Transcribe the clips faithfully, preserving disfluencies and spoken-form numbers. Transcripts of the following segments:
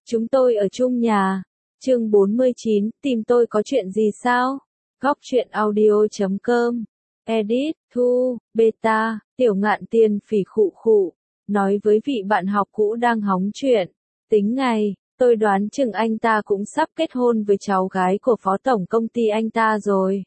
Chúng tôi ở chung nhà. Chương bốn mươi chín, tìm tôi có chuyện gì sao? Góc truyện audio chấm com. Edit, Thu, Beta, Tiểu Ngạn Tiền phỉ khụ khụ. Nói với vị bạn học cũ đang hóng chuyện. Tính ngày, tôi đoán chừng anh ta cũng sắp kết hôn với cháu gái của phó tổng công ty anh ta rồi.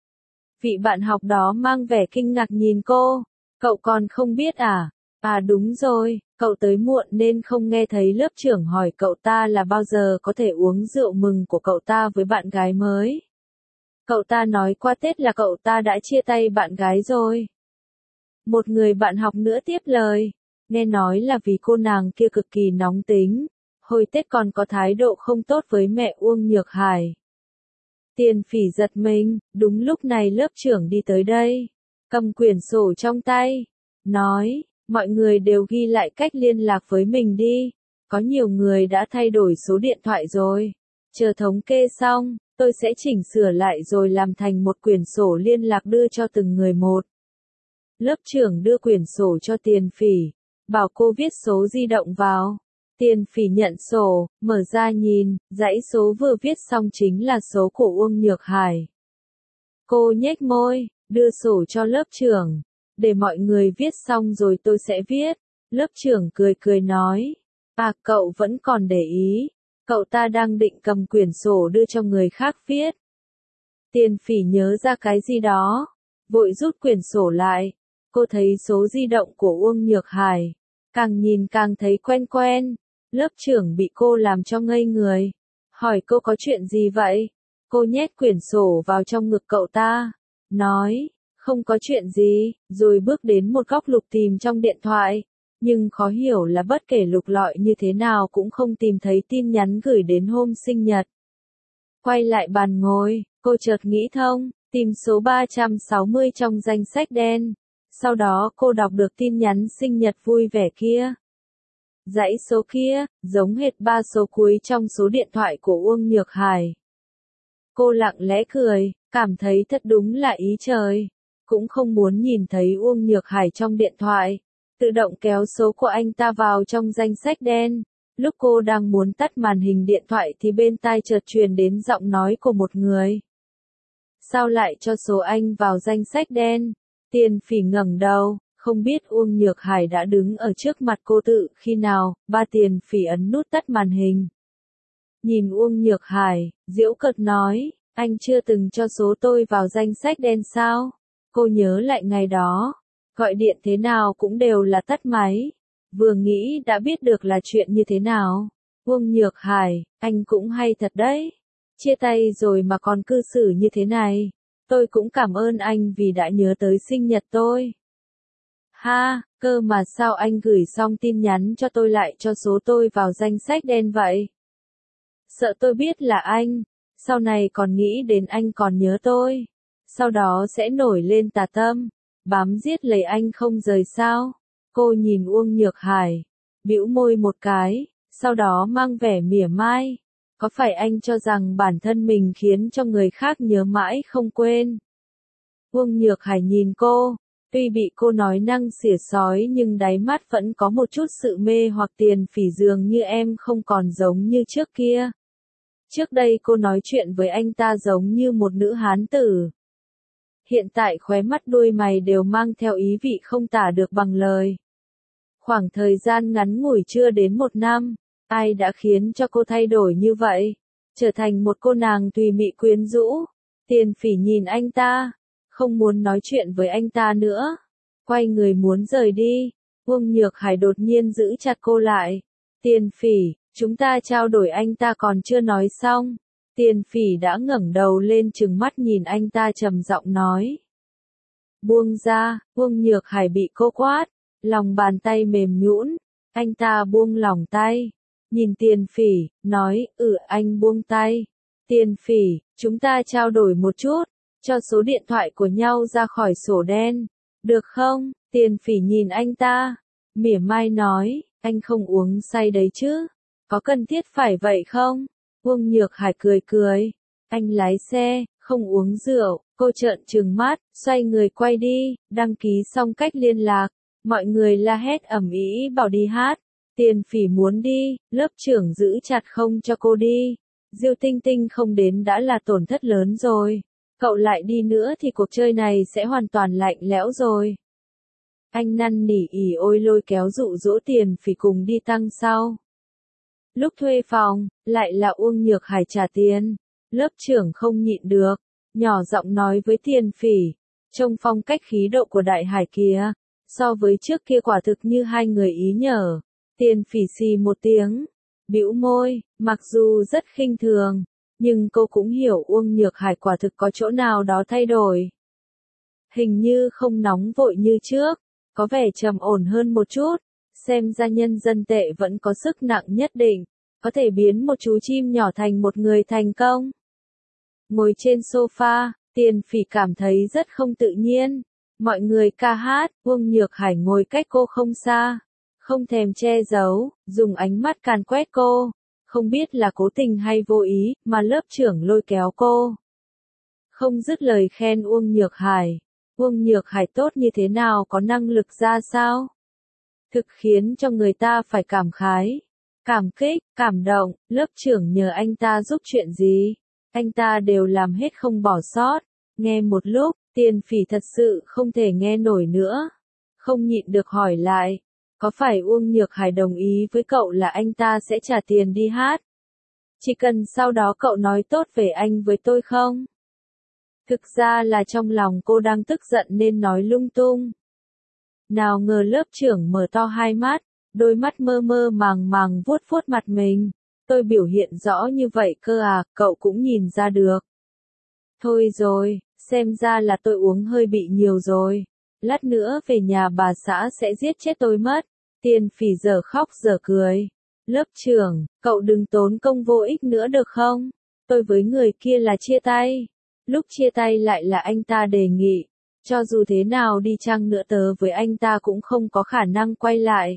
Vị bạn học đó mang vẻ kinh ngạc nhìn cô. Cậu còn không biết à? À đúng rồi, cậu tới muộn nên không nghe thấy lớp trưởng hỏi cậu ta là bao giờ có thể uống rượu mừng của cậu ta với bạn gái mới. Cậu ta nói qua Tết là cậu ta đã chia tay bạn gái rồi. Một người bạn học nữa tiếp lời, nghe nói là vì cô nàng kia cực kỳ nóng tính, hồi Tết còn có thái độ không tốt với mẹ Uông Nhược Hải. Tiền phỉ giật mình, đúng lúc này lớp trưởng đi tới đây, cầm quyển sổ trong tay, nói, mọi người đều ghi lại cách liên lạc với mình đi, có nhiều người đã thay đổi số điện thoại rồi, chờ thống kê xong, tôi sẽ chỉnh sửa lại rồi làm thành một quyển sổ liên lạc đưa cho từng người một. Lớp trưởng đưa quyển sổ cho Tiền phỉ, bảo cô viết số di động vào. Tiền phỉ nhận sổ, mở ra nhìn, dãy số vừa viết xong chính là số của Uông Nhược Hải. Cô nhếch môi, đưa sổ cho lớp trưởng, để mọi người viết xong rồi tôi sẽ viết. Lớp trưởng cười cười nói, à cậu vẫn còn để ý, cậu ta đang định cầm quyển sổ đưa cho người khác viết. Tiền phỉ nhớ ra cái gì đó, vội rút quyển sổ lại, cô thấy số di động của Uông Nhược Hải, càng nhìn càng thấy quen quen. Lớp trưởng bị cô làm cho ngây người, hỏi cô có chuyện gì vậy? Cô nhét quyển sổ vào trong ngực cậu ta, nói, không có chuyện gì, rồi bước đến một góc lục tìm trong điện thoại, nhưng khó hiểu là bất kể lục lọi như thế nào cũng không tìm thấy tin nhắn gửi đến hôm sinh nhật. Quay lại bàn ngồi, cô chợt nghĩ thông, tìm số ba trăm sáu mươi trong danh sách đen, sau đó cô đọc được tin nhắn sinh nhật vui vẻ kia. Dãy số kia, giống hệt ba số cuối trong số điện thoại của Uông Nhược Hải. Cô lặng lẽ cười, cảm thấy thật đúng là ý trời. Cũng không muốn nhìn thấy Uông Nhược Hải trong điện thoại. Tự động kéo số của anh ta vào trong danh sách đen. Lúc cô đang muốn tắt màn hình điện thoại thì bên tai chợt truyền đến giọng nói của một người. Sao lại cho số anh vào danh sách đen? Tiền phỉ ngẩng đầu. Không biết Uông Nhược Hải đã đứng ở trước mặt cô tự khi nào, ba Tiền phỉ ấn nút tắt màn hình. Nhìn Uông Nhược Hải, giễu cợt nói, anh chưa từng cho số tôi vào danh sách đen sao? Cô nhớ lại ngày đó, gọi điện thế nào cũng đều là tắt máy. Vừa nghĩ đã biết được là chuyện như thế nào. Uông Nhược Hải, anh cũng hay thật đấy. Chia tay rồi mà còn cư xử như thế này. Tôi cũng cảm ơn anh vì đã nhớ tới sinh nhật tôi. Ha, cơ mà sao anh gửi xong tin nhắn cho tôi lại cho số tôi vào danh sách đen vậy? Sợ tôi biết là anh, sau này còn nghĩ đến anh còn nhớ tôi. Sau đó sẽ nổi lên tà tâm, bám giết lấy anh không rời sao? Cô nhìn Uông Nhược Hải, bĩu môi một cái, sau đó mang vẻ mỉa mai. Có phải anh cho rằng bản thân mình khiến cho người khác nhớ mãi không quên? Uông Nhược Hải nhìn cô. Tuy bị cô nói năng xỉa xói nhưng đáy mắt vẫn có một chút sự mê hoặc. Tiền phỉ dường như em không còn giống như trước kia. Trước đây cô nói chuyện với anh ta giống như một nữ hán tử. Hiện tại khóe mắt đuôi mày đều mang theo ý vị không tả được bằng lời. Khoảng thời gian ngắn ngủi chưa đến một năm, ai đã khiến cho cô thay đổi như vậy? Trở thành một cô nàng tùy mị quyến rũ. Tiền phỉ nhìn anh ta. Không muốn nói chuyện với anh ta nữa. Quay người muốn rời đi. Uông Nhược Hải đột nhiên giữ chặt cô lại. Tiền phỉ, chúng ta trao đổi anh ta còn chưa nói xong. Tiền phỉ đã ngẩng đầu lên trừng mắt nhìn anh ta trầm giọng nói. Buông ra, Uông Nhược Hải bị cô quát. Lòng bàn tay mềm nhũn. Anh ta buông lỏng tay. Nhìn Tiền phỉ, nói, ừ anh buông tay. Tiền phỉ, chúng ta trao đổi một chút. Cho số điện thoại của nhau ra khỏi sổ đen. Được không? Tiền phỉ nhìn anh ta. Mỉa mai nói, anh không uống say đấy chứ? Có cần thiết phải vậy không? Uông Nhược Hải cười cười. Anh lái xe, không uống rượu. Cô trợn trừng mắt, xoay người quay đi, đăng ký xong cách liên lạc. Mọi người la hét ầm ĩ bảo đi hát. Tiền Phỉ muốn đi, lớp trưởng giữ chặt không cho cô đi. Diêu Tinh Tinh không đến đã là tổn thất lớn rồi. Cậu lại đi nữa thì cuộc chơi này sẽ hoàn toàn lạnh lẽo rồi. Anh năn nỉ ỉ ôi lôi kéo dụ dỗ Tiền Phỉ cùng đi tăng sau. Lúc thuê phòng, lại là Uông Nhược Hải trả tiền. Lớp trưởng không nhịn được, nhỏ giọng nói với Tiền Phỉ, trông phong cách khí độ của Đại Hải kia, so với trước kia quả thực như hai người ý nhở. Tiền Phỉ xì một tiếng, bĩu môi, mặc dù rất khinh thường, nhưng cô cũng hiểu Uông Nhược Hải quả thực có chỗ nào đó thay đổi. Hình như không nóng vội như trước, có vẻ trầm ổn hơn một chút, xem ra nhân dân tệ vẫn có sức nặng nhất định, có thể biến một chú chim nhỏ thành một người thành công. Ngồi trên sofa, Tiền Phỉ cảm thấy rất không tự nhiên. Mọi người ca hát, Uông Nhược Hải ngồi cách cô không xa, không thèm che giấu, dùng ánh mắt càn quét cô. Không biết là cố tình hay vô ý, mà lớp trưởng lôi kéo cô. Không dứt lời khen Uông Nhược Hải. Uông Nhược Hải tốt như thế nào, có năng lực ra sao? Thực khiến cho người ta phải cảm khái, cảm kích, cảm động. Lớp trưởng nhờ anh ta giúp chuyện gì, anh ta đều làm hết không bỏ sót. Nghe một lúc, Tiền Phỉ thật sự không thể nghe nổi nữa. Không nhịn được hỏi lại, có phải Uông Nhược Hải đồng ý với cậu là anh ta sẽ trả tiền đi hát? Chỉ cần sau đó cậu nói tốt về anh với tôi không? Thực ra là trong lòng cô đang tức giận nên nói lung tung. Nào ngờ lớp trưởng mở to hai mắt, đôi mắt mơ mơ màng màng vuốt vuốt mặt mình. Tôi biểu hiện rõ như vậy cơ à, cậu cũng nhìn ra được. Thôi rồi, xem ra là tôi uống hơi bị nhiều rồi. Lát nữa về nhà bà xã sẽ giết chết tôi mất. Tiền Phỉ giờ khóc giờ cười. Lớp trưởng, cậu đừng tốn công vô ích nữa được không? Tôi với người kia là chia tay. Lúc chia tay lại là anh ta đề nghị. Cho dù thế nào đi chăng nữa tớ với anh ta cũng không có khả năng quay lại.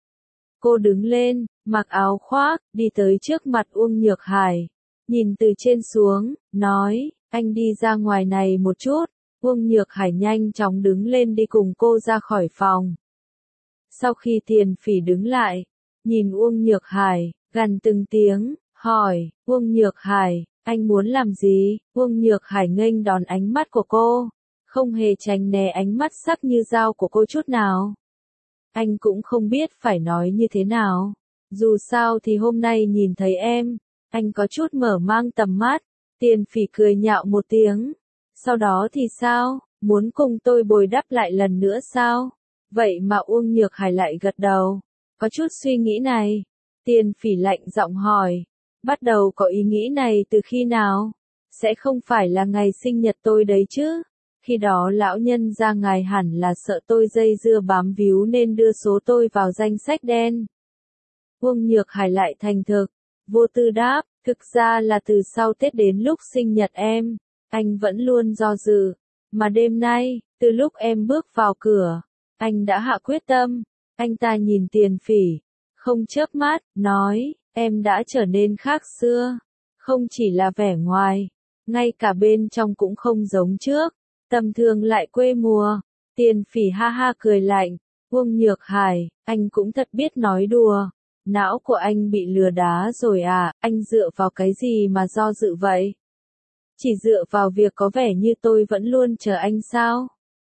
Cô đứng lên, mặc áo khoác, đi tới trước mặt Uông Nhược Hải. Nhìn từ trên xuống, nói, anh đi ra ngoài này một chút. Uông Nhược Hải nhanh chóng đứng lên đi cùng cô ra khỏi phòng. Sau khi Tiền Phỉ đứng lại, nhìn Uông Nhược Hải, gằn từng tiếng, hỏi, Uông Nhược Hải, anh muốn làm gì? Uông Nhược Hải nghênh đón ánh mắt của cô, không hề tránh né ánh mắt sắc như dao của cô chút nào. Anh cũng không biết phải nói như thế nào. Dù sao thì hôm nay nhìn thấy em, anh có chút mở mang tầm mắt. Tiền Phỉ cười nhạo một tiếng. Sau đó thì sao? Muốn cùng tôi bồi đắp lại lần nữa sao? Vậy mà Uông Nhược Hải lại gật đầu. Có chút suy nghĩ này. Tiền Phỉ lạnh giọng hỏi. Bắt đầu có ý nghĩ này từ khi nào? Sẽ không phải là ngày sinh nhật tôi đấy chứ? Khi đó lão nhân ra ngài hẳn là sợ tôi dây dưa bám víu nên đưa số tôi vào danh sách đen. Uông Nhược Hải lại thành thực, vô tư đáp, thực ra là từ sau Tết đến lúc sinh nhật em, anh vẫn luôn do dự, mà đêm nay, từ lúc em bước vào cửa, anh đã hạ quyết tâm. Anh ta nhìn Tiền Phỉ, không chớp mắt, nói, em đã trở nên khác xưa, không chỉ là vẻ ngoài, ngay cả bên trong cũng không giống trước. Tầm thường lại quê mùa. Tiền Phỉ ha ha cười lạnh. Uông Nhược Hải, anh cũng thật biết nói đùa. Não của anh bị lừa đá rồi à, anh dựa vào cái gì mà do dự vậy? Chỉ dựa vào việc có vẻ như tôi vẫn luôn chờ anh sao?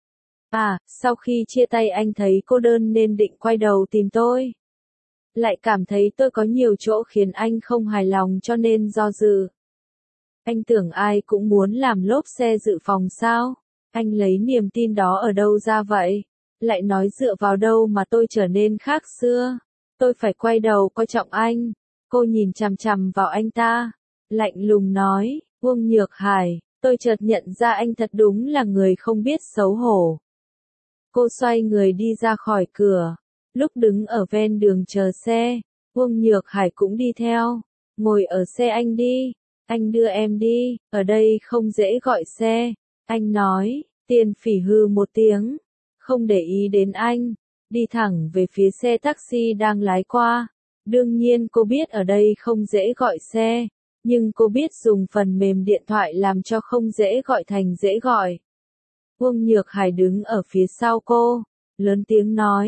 À, sau khi chia tay anh thấy cô đơn nên định quay đầu tìm tôi. Lại cảm thấy tôi có nhiều chỗ khiến anh không hài lòng cho nên do dự. Anh tưởng ai cũng muốn làm lốp xe dự phòng sao? Anh lấy niềm tin đó ở đâu ra vậy? Lại nói dựa vào đâu mà tôi trở nên khác xưa? Tôi phải quay đầu coi trọng anh. Cô nhìn chằm chằm vào anh ta. Lạnh lùng nói, Uông Nhược Hải, tôi chợt nhận ra anh thật đúng là người không biết xấu hổ. Cô xoay người đi ra khỏi cửa. Lúc đứng ở ven đường chờ xe, Uông Nhược Hải cũng đi theo. Ngồi ở xe anh đi. Anh đưa em đi, ở đây không dễ gọi xe. Anh nói, Tiền Phỉ hừ một tiếng, không để ý đến anh, đi thẳng về phía xe taxi đang lái qua. Đương nhiên cô biết ở đây không dễ gọi xe, nhưng cô biết dùng phần mềm điện thoại làm cho không dễ gọi thành dễ gọi. Uông Nhược Hải đứng ở phía sau cô, lớn tiếng nói,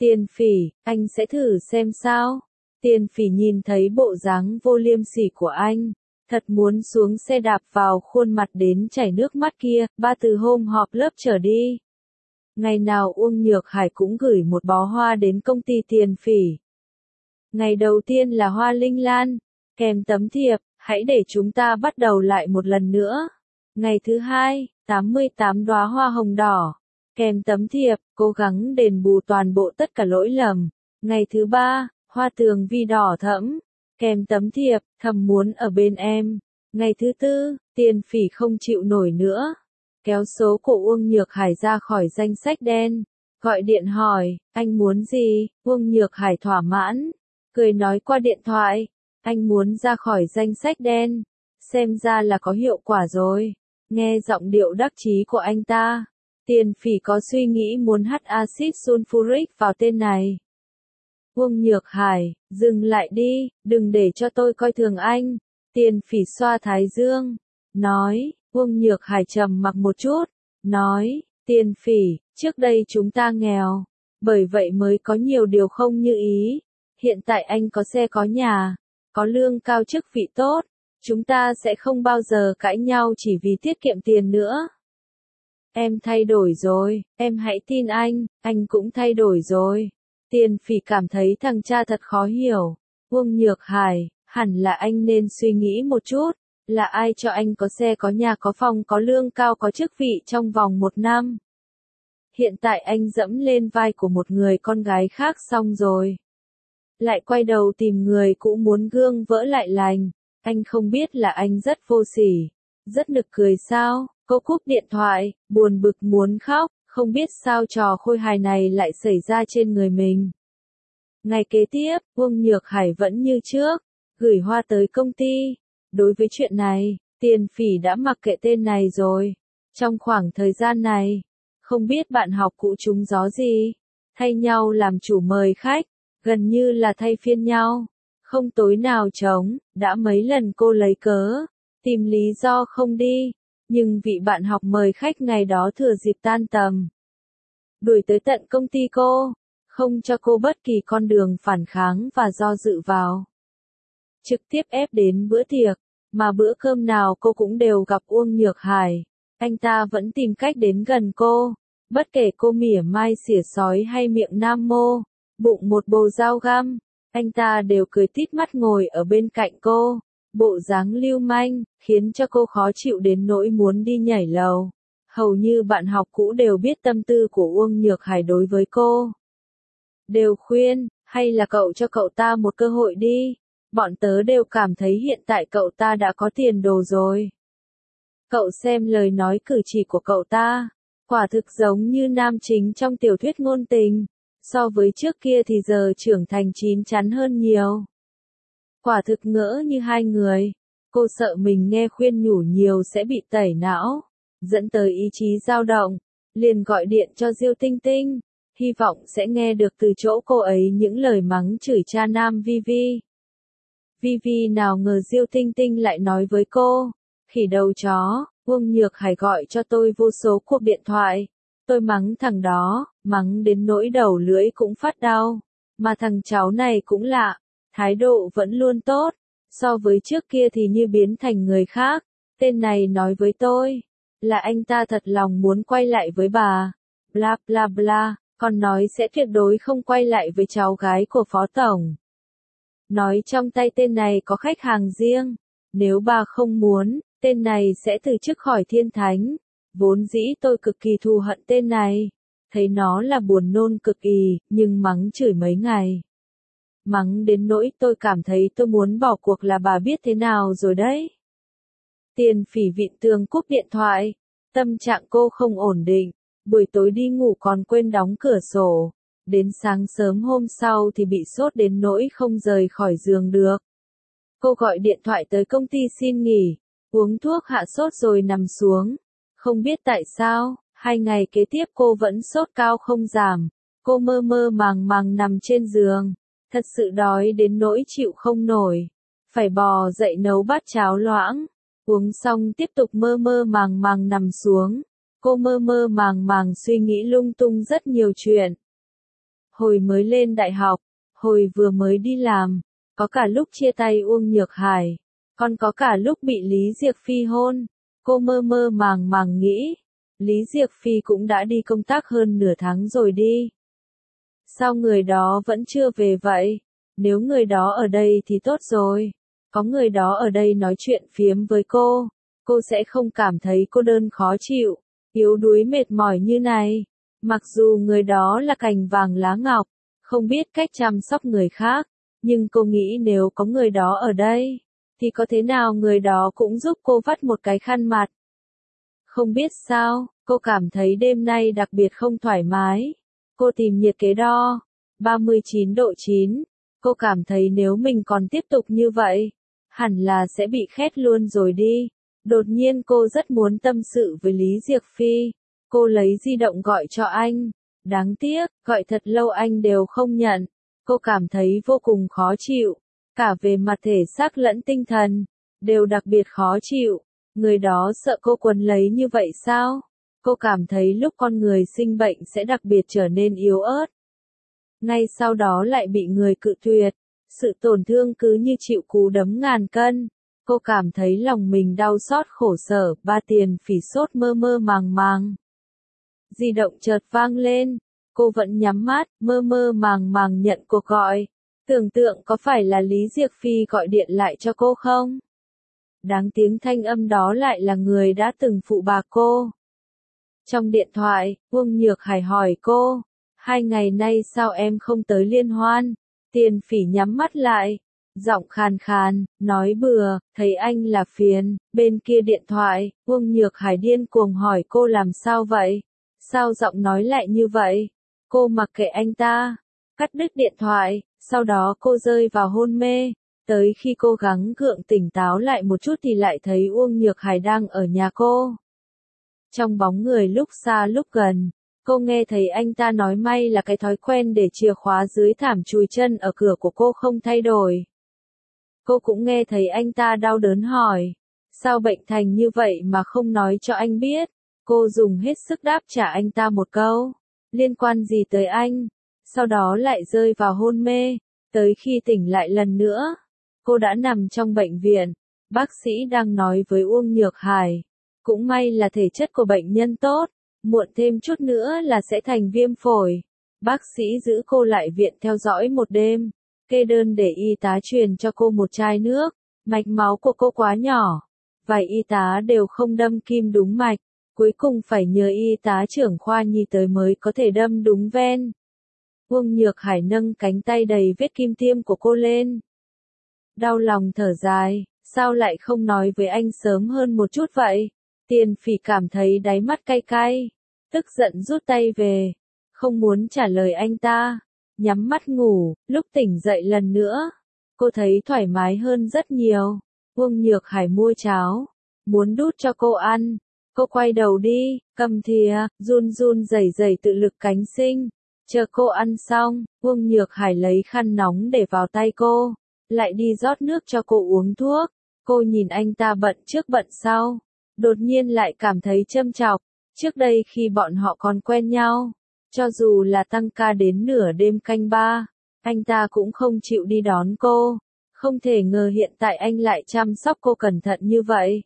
Tiền Phỉ, anh sẽ thử xem sao. Tiền Phỉ nhìn thấy bộ dáng vô liêm sỉ của anh, thật muốn xuống xe đạp vào khuôn mặt đến chảy nước mắt kia, ba từ hôm họp lớp trở đi. Ngày nào Uông Nhược Hải cũng gửi một bó hoa đến công ty Tiền Phỉ. Ngày đầu tiên là hoa linh lan, kèm tấm thiệp, hãy để chúng ta bắt đầu lại một lần nữa. Ngày thứ hai, tám mươi tám đóa hoa hồng đỏ, kèm tấm thiệp, cố gắng đền bù toàn bộ tất cả lỗi lầm. Ngày thứ ba, hoa tường vi đỏ thẫm, kèm tấm thiệp, thầm muốn ở bên em. Ngày thứ tư, Tiền Phỉ không chịu nổi nữa, kéo số của Uông Nhược Hải ra khỏi danh sách đen, gọi điện hỏi, anh muốn gì? Uông Nhược Hải thỏa mãn, cười nói qua điện thoại, anh muốn ra khỏi danh sách đen, xem ra là có hiệu quả rồi. Nghe giọng điệu đắc chí của anh ta, Tiền Phỉ có suy nghĩ muốn hắt axit sulfuric vào tên này. Uông Nhược Hải, dừng lại đi, đừng để cho tôi coi thường anh. Tiền Phỉ xoa thái dương, nói, Uông Nhược Hải trầm mặc một chút, nói, Tiền Phỉ, trước đây chúng ta nghèo, bởi vậy mới có nhiều điều không như ý. Hiện tại anh có xe có nhà, có lương cao chức vị tốt, chúng ta sẽ không bao giờ cãi nhau chỉ vì tiết kiệm tiền nữa. Em thay đổi rồi, em hãy tin anh, anh cũng thay đổi rồi. Tiền Phỉ cảm thấy thằng cha thật khó hiểu. Uông Nhược Hải, hẳn là anh nên suy nghĩ một chút, là ai cho anh có xe có nhà có phòng có lương cao có chức vị trong vòng một năm. Hiện tại anh dẫm lên vai của một người con gái khác xong rồi. Lại quay đầu tìm người cũ muốn gương vỡ lại lành. Anh không biết là anh rất vô sỉ, rất nực cười sao? Cô cúp điện thoại, buồn bực muốn khóc, không biết sao trò khôi hài này lại xảy ra trên người mình. Ngày kế tiếp, Uông Nhược Hải vẫn như trước, gửi hoa tới công ty. Đối với chuyện này, Tiền Phỉ đã mặc kệ tên này rồi. Trong khoảng thời gian này, không biết bạn học cũ trúng gió gì, thay nhau làm chủ mời khách, gần như là thay phiên nhau. Không tối nào trống, đã mấy lần cô lấy cớ, tìm lý do không đi, nhưng vị bạn học mời khách ngày đó thừa dịp tan tầm, đuổi tới tận công ty cô, không cho cô bất kỳ con đường phản kháng và do dự vào. Trực tiếp ép đến bữa tiệc, mà bữa cơm nào cô cũng đều gặp Uông Nhược Hải, anh ta vẫn tìm cách đến gần cô, bất kể cô mỉa mai xỉa sói hay miệng nam mô, bụng một bầu dao găm. Anh ta đều cười tít mắt ngồi ở bên cạnh cô, bộ dáng lưu manh, khiến cho cô khó chịu đến nỗi muốn đi nhảy lầu. Hầu như bạn học cũ đều biết tâm tư của Uông Nhược Hải đối với cô. Đều khuyên, hay là cậu cho cậu ta một cơ hội đi. Bọn tớ đều cảm thấy hiện tại cậu ta đã có tiền đồ rồi. Cậu xem lời nói cử chỉ của cậu ta, quả thực giống như nam chính trong tiểu thuyết ngôn tình. So với trước kia thì giờ trưởng thành chín chắn hơn nhiều. Quả thực ngỡ như hai người. Cô sợ mình nghe khuyên nhủ nhiều sẽ bị tẩy não, dẫn tới ý chí dao động, liền gọi điện cho Diêu Tinh Tinh, hy vọng sẽ nghe được từ chỗ cô ấy những lời mắng chửi cha nam Vi Vi. Vi Vi nào ngờ Diêu Tinh Tinh lại nói với cô, khỉ đầu chó, Uông Nhược Hải gọi cho tôi vô số cuộc điện thoại. Tôi mắng thằng đó, mắng đến nỗi đầu lưỡi cũng phát đau, mà thằng cháu này cũng lạ, thái độ vẫn luôn tốt, so với trước kia thì như biến thành người khác. Tên này nói với tôi, là anh ta thật lòng muốn quay lại với bà, bla bla bla, còn nói sẽ tuyệt đối không quay lại với cháu gái của Phó Tổng. Nói trong tay tên này có khách hàng riêng, nếu bà không muốn, tên này sẽ từ chức khỏi Thiên Thánh. Vốn dĩ tôi cực kỳ thù hận tên này, thấy nó là buồn nôn cực kỳ, nhưng mắng chửi mấy ngày. Mắng đến nỗi tôi cảm thấy tôi muốn bỏ cuộc là bà biết thế nào rồi đấy. Tiền Phỉ vịn tường cúp điện thoại, tâm trạng cô không ổn định, buổi tối đi ngủ còn quên đóng cửa sổ, đến sáng sớm hôm sau thì bị sốt đến nỗi không rời khỏi giường được. Cô gọi điện thoại tới công ty xin nghỉ, uống thuốc hạ sốt rồi nằm xuống. Không biết tại sao, hai ngày kế tiếp cô vẫn sốt cao không giảm, cô mơ mơ màng màng nằm trên giường, thật sự đói đến nỗi chịu không nổi, phải bò dậy nấu bát cháo loãng, uống xong tiếp tục mơ mơ màng màng nằm xuống, cô mơ mơ màng màng suy nghĩ lung tung rất nhiều chuyện. hồi mới lên đại học, hồi vừa mới đi làm, có cả lúc chia tay Uông Nhược Hải, còn có cả lúc bị Lý Diệc Phi hôn. Cô mơ mơ màng màng nghĩ, Lý Diệc Phi cũng đã đi công tác hơn nửa tháng rồi đi. Sao người đó vẫn chưa về vậy? Nếu người đó ở đây thì tốt rồi. Có người đó ở đây nói chuyện phiếm với cô, cô sẽ không cảm thấy cô đơn khó chịu, yếu đuối mệt mỏi như này. Mặc dù người đó là cành vàng lá ngọc, không biết cách chăm sóc người khác, nhưng cô nghĩ nếu có người đó ở đây, thì có thế nào người đó cũng giúp cô vắt một cái khăn mặt. Không biết sao, cô cảm thấy đêm nay đặc biệt không thoải mái. Cô tìm nhiệt kế đo, ba mươi chín độ chín. Cô cảm thấy nếu mình còn tiếp tục như vậy, hẳn là sẽ bị khét luôn rồi đi. Đột nhiên cô rất muốn tâm sự với Lý Diệc Phi. Cô lấy di động gọi cho anh. Đáng tiếc, gọi thật lâu anh đều không nhận. Cô cảm thấy vô cùng khó chịu. Cả về mặt thể xác lẫn tinh thần, đều đặc biệt khó chịu. Người đó sợ cô quấn lấy như vậy sao? Cô cảm thấy lúc con người sinh bệnh sẽ đặc biệt trở nên yếu ớt. Ngay sau đó lại bị người cự tuyệt. Sự tổn thương cứ như chịu cú đấm ngàn cân. Cô cảm thấy lòng mình đau xót khổ sở, ba tiền phỉ sốt mơ mơ màng màng. Di động chợt vang lên. Cô vẫn nhắm mắt, mơ mơ màng màng nhận cuộc gọi. Tưởng tượng có phải là Lý Diệc Phi gọi điện lại cho cô không? Đáng tiếng thanh âm đó lại là người đã từng phụ bạc cô. Trong điện thoại, Uông Nhược Hải hỏi cô, hai ngày nay sao em không tới liên hoan? Tiền phỉ nhắm mắt lại, giọng khàn khàn, nói bừa, thấy anh là phiền. Bên kia điện thoại, Uông Nhược Hải điên cuồng hỏi cô làm sao vậy? Sao giọng nói lại như vậy? Cô mặc kệ anh ta, cắt đứt điện thoại, sau đó cô rơi vào hôn mê. Tới khi cô gắng gượng tỉnh táo lại một chút thì lại thấy Uông Nhược Hải đang ở nhà cô. Trong bóng người lúc xa lúc gần, cô nghe thấy anh ta nói may là cái thói quen để chìa khóa dưới thảm chùi chân ở cửa của cô không thay đổi. Cô cũng nghe thấy anh ta đau đớn hỏi, sao bệnh thành như vậy mà không nói cho anh biết? Cô dùng hết sức đáp trả anh ta một câu, liên quan gì tới anh? Sau đó lại rơi vào hôn mê, tới khi tỉnh lại lần nữa, cô đã nằm trong bệnh viện. Bác sĩ đang nói với Uông Nhược Hải, cũng may là thể chất của bệnh nhân tốt, muộn thêm chút nữa là sẽ thành viêm phổi. Bác sĩ giữ cô lại viện theo dõi một đêm, kê đơn để y tá truyền cho cô một chai nước. Mạch máu của cô quá nhỏ, vài y tá đều không đâm kim đúng mạch, cuối cùng phải nhờ y tá trưởng khoa nhi tới mới có thể đâm đúng ven. Uông Nhược Hải nâng cánh tay đầy vết kim tiêm của cô lên. Đau lòng thở dài, sao lại không nói với anh sớm hơn một chút vậy? Tiền phỉ cảm thấy đáy mắt cay cay, tức giận rút tay về, không muốn trả lời anh ta, nhắm mắt ngủ. Lúc tỉnh dậy lần nữa, cô thấy thoải mái hơn rất nhiều. Uông Nhược Hải mua cháo, muốn đút cho cô ăn. Cô quay đầu đi, cầm thìa, run run rẩy rẩy tự lực cánh sinh. Chờ cô ăn xong, Uông Nhược Hải lấy khăn nóng để vào tay cô, lại đi rót nước cho cô uống thuốc. Cô nhìn anh ta bận trước bận sau, đột nhiên lại cảm thấy châm chọc. Trước đây khi bọn họ còn quen nhau, cho dù là tăng ca đến nửa đêm canh ba, anh ta cũng không chịu đi đón cô. Không thể ngờ hiện tại anh lại chăm sóc cô cẩn thận như vậy.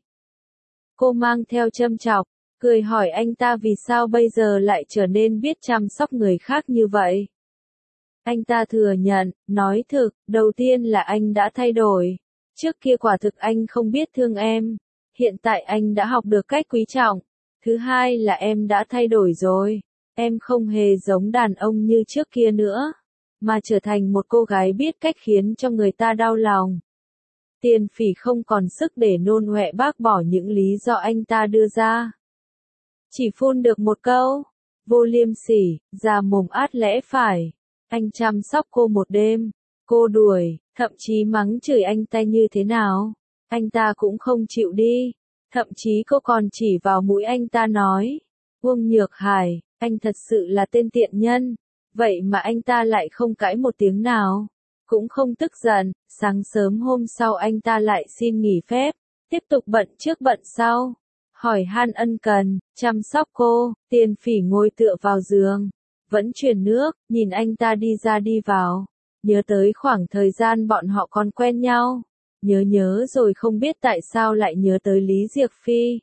Cô mang theo châm chọc, cười hỏi anh ta vì sao bây giờ lại trở nên biết chăm sóc người khác như vậy. Anh ta thừa nhận, nói thực, đầu tiên là anh đã thay đổi. Trước kia quả thực anh không biết thương em, hiện tại anh đã học được cách quý trọng. Thứ hai là em đã thay đổi rồi, em không hề giống đàn ông như trước kia nữa, mà trở thành một cô gái biết cách khiến cho người ta đau lòng. Tiền phỉ không còn sức để nôn ọe bác bỏ những lý do anh ta đưa ra. Chỉ phun được một câu, vô liêm sỉ, già mồm át lẽ phải. Anh chăm sóc cô một đêm, cô đuổi, thậm chí mắng chửi anh ta như thế nào, anh ta cũng không chịu đi. Thậm chí cô còn chỉ vào mũi anh ta nói, Uông Nhược Hải, anh thật sự là tên tiện nhân. Vậy mà anh ta lại không cãi một tiếng nào, cũng không tức giận. Sáng sớm hôm sau anh ta lại xin nghỉ phép, tiếp tục bận trước bận sau, hỏi han ân cần, chăm sóc cô. Tiền phỉ ngồi tựa vào giường, vẫn truyền nước, nhìn anh ta đi ra đi vào. Nhớ tới khoảng thời gian bọn họ còn quen nhau. Nhớ nhớ rồi không biết tại sao lại nhớ tới Lý Diệc Phi.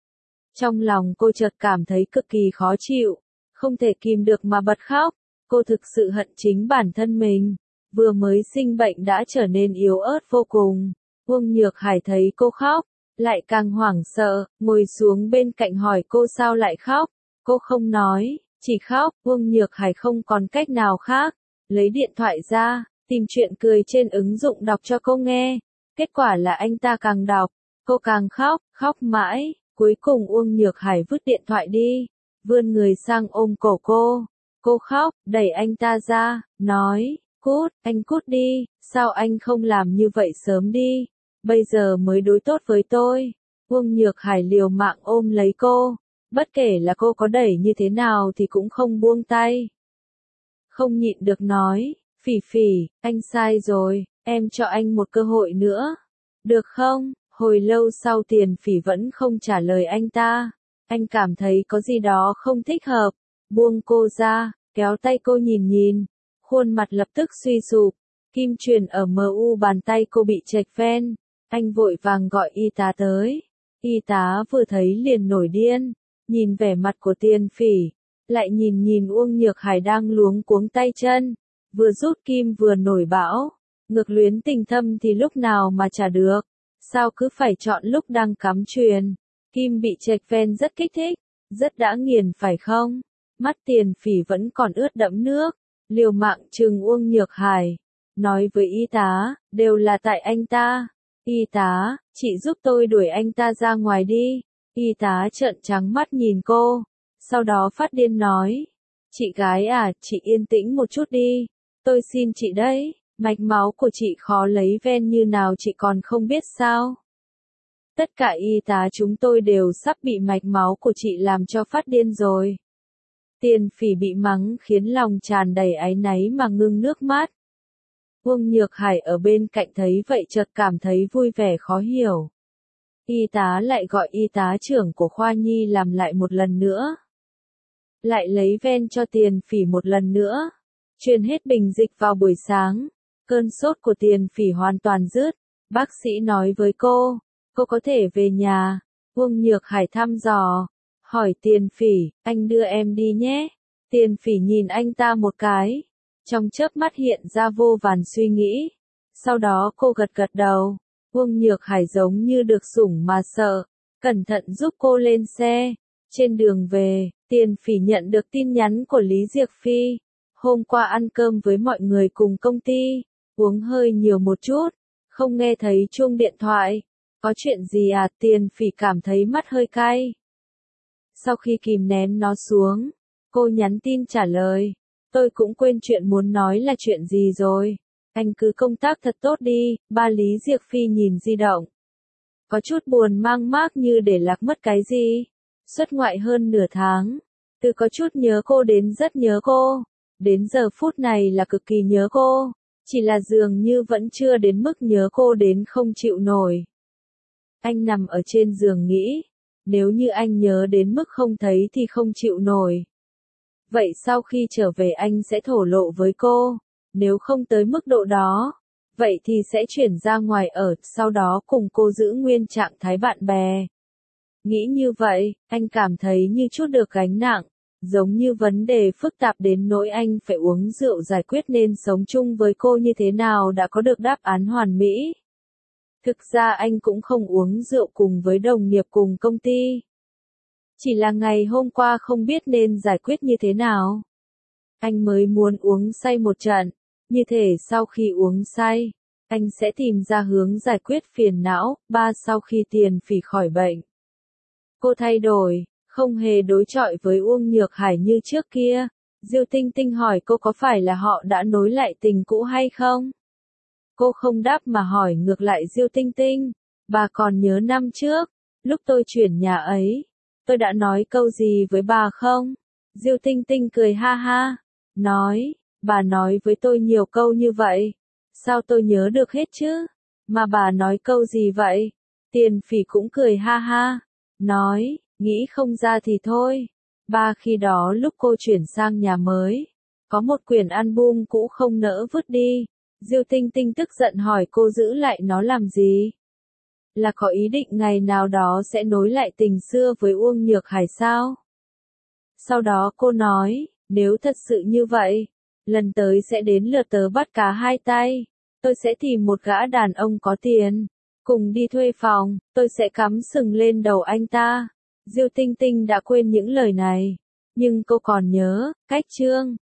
Trong lòng cô chợt cảm thấy cực kỳ khó chịu, không thể kìm được mà bật khóc. Cô thực sự hận chính bản thân mình, vừa mới sinh bệnh đã trở nên yếu ớt vô cùng. Uông Nhược Hải thấy cô khóc, lại càng hoảng sợ, ngồi xuống bên cạnh hỏi cô sao lại khóc. Cô không nói, chỉ khóc. Uông Nhược Hải không còn cách nào khác, lấy điện thoại ra, tìm chuyện cười trên ứng dụng đọc cho cô nghe. Kết quả là anh ta càng đọc, cô càng khóc, khóc mãi. Cuối cùng Uông Nhược Hải vứt điện thoại đi, vươn người sang ôm cổ cô. Cô khóc, đẩy anh ta ra, nói, cút, anh cút đi, sao anh không làm như vậy sớm đi, bây giờ mới đối tốt với tôi. Uông Nhược Hải liều mạng ôm lấy cô, bất kể là cô có đẩy như thế nào thì cũng không buông tay. Không nhịn được nói, Phỉ Phỉ, anh sai rồi, em cho anh một cơ hội nữa, được không? Hồi lâu sau Tiền Phỉ vẫn không trả lời anh ta, anh cảm thấy có gì đó không thích hợp, buông cô ra, kéo tay cô nhìn nhìn, khuôn mặt lập tức suy sụp, kim truyền ở em u bàn tay cô bị chệch ven, anh vội vàng gọi y tá tới, y tá vừa thấy liền nổi điên, nhìn vẻ mặt của Tiền Phỉ, lại nhìn nhìn Uông Nhược Hải đang luống cuống tay chân, vừa rút kim vừa nổi bão, ngược luyến tình thâm thì lúc nào mà trả được. Sao cứ phải chọn lúc đang cắm truyền? Kim bị chệch ven rất kích thích, rất đã nghiền phải không? Mắt Tiền Phỉ vẫn còn ướt đẫm nước, liều mạng trừng Uông Nhược Hải, nói với y tá, đều là tại anh ta. Y tá, chị giúp tôi đuổi anh ta ra ngoài đi. Y tá trợn trắng mắt nhìn cô, sau đó phát điên nói, chị gái à, chị yên tĩnh một chút đi, tôi xin chị đấy. Mạch máu của chị khó lấy ven như nào chị còn không biết sao? Tất cả y tá chúng tôi đều sắp bị mạch máu của chị làm cho phát điên rồi. Tiền Phỉ bị mắng khiến lòng tràn đầy áy náy mà ngưng nước mắt. Uông Nhược Hải ở bên cạnh thấy vậy chợt cảm thấy vui vẻ khó hiểu. Y tá lại gọi y tá trưởng của khoa nhi làm lại một lần nữa. Lại lấy ven cho Tiền Phỉ một lần nữa. Truyền hết bình dịch vào buổi sáng. Cơn sốt của Tiền Phỉ hoàn toàn dứt, bác sĩ nói với cô, cô có thể về nhà. Uông Nhược Hải thăm dò, hỏi Tiền Phỉ, anh đưa em đi nhé. Tiền Phỉ nhìn anh ta một cái, trong chớp mắt hiện ra vô vàn suy nghĩ. Sau đó cô gật gật đầu, Uông Nhược Hải giống như được sủng mà sợ, cẩn thận giúp cô lên xe. Trên đường về, Tiền Phỉ nhận được tin nhắn của Lý Diệc Phi. Hôm qua ăn cơm với mọi người cùng công ty. Uống hơi nhiều một chút, không nghe thấy chuông điện thoại. Có chuyện gì à? Tiền Phỉ cảm thấy mắt hơi cay. Sau khi kìm nén nó xuống, cô nhắn tin trả lời. Tôi cũng quên chuyện muốn nói là chuyện gì rồi. Anh cứ công tác thật tốt đi. Ba Lý Diệc Phi nhìn di động. Có chút buồn mang mác như để lạc mất cái gì. Xuất ngoại hơn nửa tháng. Từ có chút nhớ cô đến rất nhớ cô. Đến giờ phút này là cực kỳ nhớ cô. Chỉ là dường như vẫn chưa đến mức nhớ cô đến không chịu nổi. Anh nằm ở trên giường nghĩ, nếu như anh nhớ đến mức không thấy thì không chịu nổi. Vậy sau khi trở về anh sẽ thổ lộ với cô, nếu không tới mức độ đó, vậy thì sẽ chuyển ra ngoài ở, sau đó cùng cô giữ nguyên trạng thái bạn bè. Nghĩ như vậy, anh cảm thấy như chút được gánh nặng. Giống như vấn đề phức tạp đến nỗi anh phải uống rượu giải quyết nên sống chung với cô như thế nào đã có được đáp án hoàn mỹ. Thực ra anh cũng không uống rượu cùng với đồng nghiệp cùng công ty. Chỉ là ngày hôm qua không biết nên giải quyết như thế nào. Anh mới muốn uống say một trận, như thể sau khi uống say, anh sẽ tìm ra hướng giải quyết phiền não. Ba sau khi Tiền Phỉ khỏi bệnh, cô thay đổi. Không hề đối chọi với Uông Nhược Hải như trước kia. Diêu Tinh Tinh hỏi cô có phải là họ đã nối lại tình cũ hay không? Cô không đáp mà hỏi ngược lại Diêu Tinh Tinh. Bà còn nhớ năm trước, lúc tôi chuyển nhà ấy, tôi đã nói câu gì với bà không? Diêu Tinh Tinh cười ha ha, nói, bà nói với tôi nhiều câu như vậy. Sao tôi nhớ được hết chứ? Mà bà nói câu gì vậy? Tiền Phỉ cũng cười ha ha, nói, nghĩ không ra thì thôi. Ba khi đó lúc cô chuyển sang nhà mới, có một quyển album cũ không nỡ vứt đi. Diêu Tinh Tinh tức giận hỏi cô giữ lại nó làm gì? Là có ý định ngày nào đó sẽ nối lại tình xưa với Uông Nhược Hải sao? Sau đó cô nói, nếu thật sự như vậy, lần tới sẽ đến lượt tớ bắt cá hai tay. Tôi sẽ tìm một gã đàn ông có tiền, cùng đi thuê phòng, tôi sẽ cắm sừng lên đầu anh ta. Diêu Tinh Tinh đã quên những lời này, nhưng cô còn nhớ, cách chương